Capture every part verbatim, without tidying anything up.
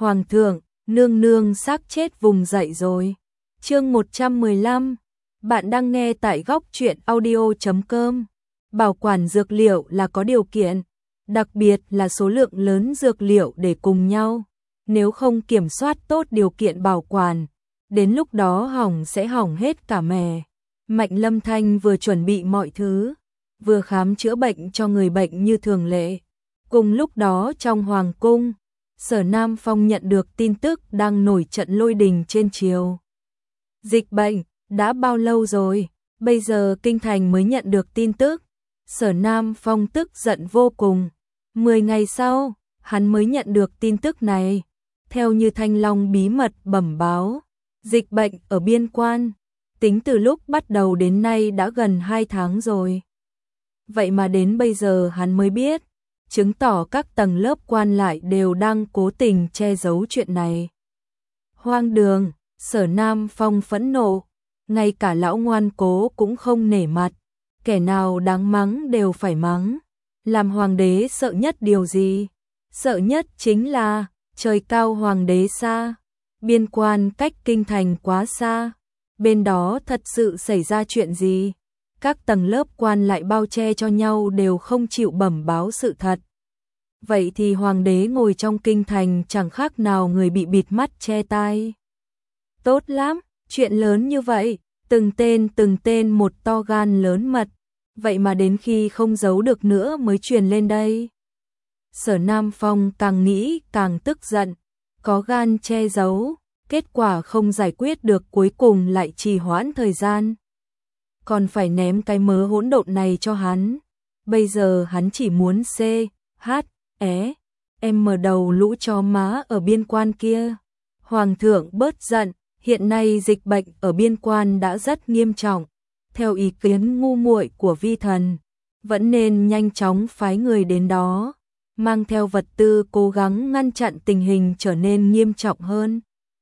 Hoàng thượng, nương nương xác chết vùng dậy rồi. Chương một trăm mười lăm. Bạn đang nghe tại góc truyện audio chấm com. Bảo quản dược liệu là có điều kiện, đặc biệt là số lượng lớn dược liệu để cùng nhau. Nếu không kiểm soát tốt điều kiện bảo quản, đến lúc đó hỏng sẽ hỏng hết cả mè. Mạnh Lâm Thanh vừa chuẩn bị mọi thứ, vừa khám chữa bệnh cho người bệnh như thường lệ. Cùng lúc đó trong hoàng cung, Sở Nam Phong nhận được tin tức đang nổi trận lôi đình trên triều. Dịch bệnh, đã bao lâu rồi? Bây giờ kinh thành mới nhận được tin tức. Sở Nam Phong tức giận vô cùng. Mười ngày sau, hắn mới nhận được tin tức này. Theo như Thanh Long bí mật bẩm báo, dịch bệnh ở biên quan, tính từ lúc bắt đầu đến nay đã gần hai tháng rồi. Vậy mà đến bây giờ hắn mới biết, chứng tỏ các tầng lớp quan lại đều đang cố tình che giấu chuyện này. Hoang đường, Sở Nam Phong phẫn nộ, ngay cả lão ngoan cố cũng không nể mặt, kẻ nào đáng mắng đều phải mắng. Làm hoàng đế sợ nhất điều gì? Sợ nhất chính là trời cao hoàng đế xa, biên quan cách kinh thành quá xa, bên đó thật sự xảy ra chuyện gì? Các tầng lớp quan lại bao che cho nhau đều không chịu bẩm báo sự thật. Vậy thì hoàng đế ngồi trong kinh thành chẳng khác nào người bị bịt mắt che tai. Tốt lắm, chuyện lớn như vậy, từng tên từng tên một to gan lớn mật, vậy mà đến khi không giấu được nữa mới truyền lên đây. Sở Nam Phong càng nghĩ càng tức giận, có gan che giấu, kết quả không giải quyết được cuối cùng lại trì hoãn thời gian. Còn phải ném cái mớ hỗn độn này cho hắn. Bây giờ hắn chỉ muốn C, H, E, M đầu lũ chó má ở biên quan kia. Hoàng thượng bớt giận, hiện nay dịch bệnh ở biên quan đã rất nghiêm trọng. Theo ý kiến ngu muội của vi thần, vẫn nên nhanh chóng phái người đến đó, mang theo vật tư cố gắng ngăn chặn tình hình trở nên nghiêm trọng hơn.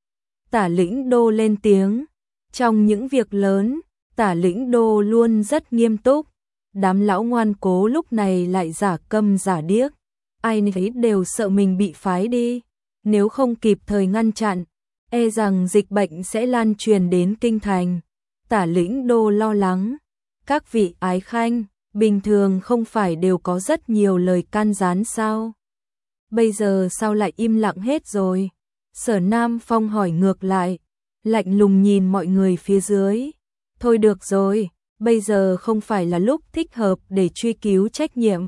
Tả lĩnh đô lên tiếng, trong những việc lớn, Tả lĩnh đô luôn rất nghiêm túc, đám lão ngoan cố lúc này lại giả câm giả điếc, ai nấy đều sợ mình bị phái đi, nếu không kịp thời ngăn chặn, e rằng dịch bệnh sẽ lan truyền đến kinh thành. Tả lĩnh đô lo lắng, các vị ái khanh, bình thường không phải đều có rất nhiều lời can gián sao? Bây giờ sao lại im lặng hết rồi? Sở Nam Phong hỏi ngược lại, lạnh lùng nhìn mọi người phía dưới. Thôi được rồi, bây giờ không phải là lúc thích hợp để truy cứu trách nhiệm.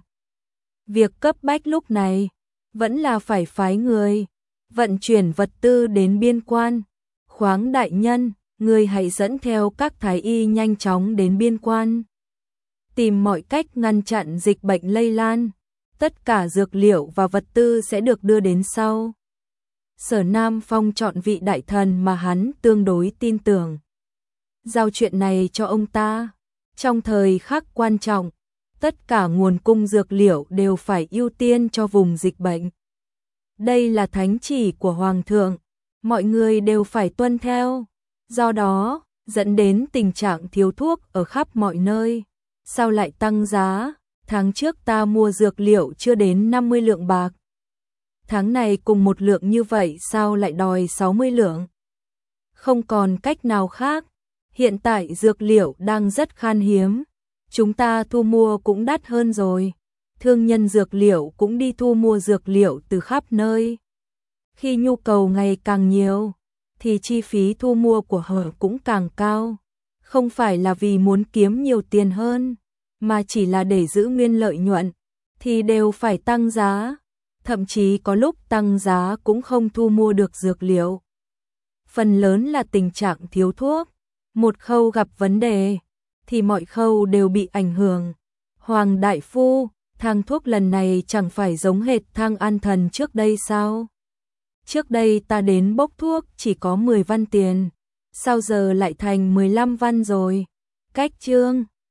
Việc cấp bách lúc này, vẫn là phải phái người, vận chuyển vật tư đến biên quan. Khoáng đại nhân, người hãy dẫn theo các thái y nhanh chóng đến biên quan. Tìm mọi cách ngăn chặn dịch bệnh lây lan, tất cả dược liệu và vật tư sẽ được đưa đến sau. Sở Nam Phong chọn vị đại thần mà hắn tương đối tin tưởng, giao chuyện này cho ông ta. Trong thời khắc quan trọng, tất cả nguồn cung dược liệu đều phải ưu tiên cho vùng dịch bệnh. Đây là thánh chỉ của Hoàng thượng, mọi người đều phải tuân theo. Do đó, dẫn đến tình trạng thiếu thuốc ở khắp mọi nơi. Sao lại tăng giá? Tháng trước ta mua dược liệu chưa đến năm mươi lượng bạc. Tháng này cùng một lượng như vậy sao lại đòi sáu mươi lượng? Không còn cách nào khác. Hiện tại dược liệu đang rất khan hiếm, chúng ta thu mua cũng đắt hơn rồi. Thương nhân dược liệu cũng đi thu mua dược liệu từ khắp nơi. Khi nhu cầu ngày càng nhiều, thì chi phí thu mua của họ cũng càng cao. Không phải là vì muốn kiếm nhiều tiền hơn, mà chỉ là để giữ nguyên lợi nhuận, thì đều phải tăng giá. Thậm chí có lúc tăng giá cũng không thu mua được dược liệu. Phần lớn là tình trạng thiếu thuốc. Một khâu gặp vấn đề, thì mọi khâu đều bị ảnh hưởng. Hoàng đại phu, thang thuốc lần này chẳng phải giống hệt thang an thần trước đây sao? Trước đây ta đến bốc thuốc chỉ có mười văn tiền, sao giờ lại thành mười lăm văn rồi? Cách chương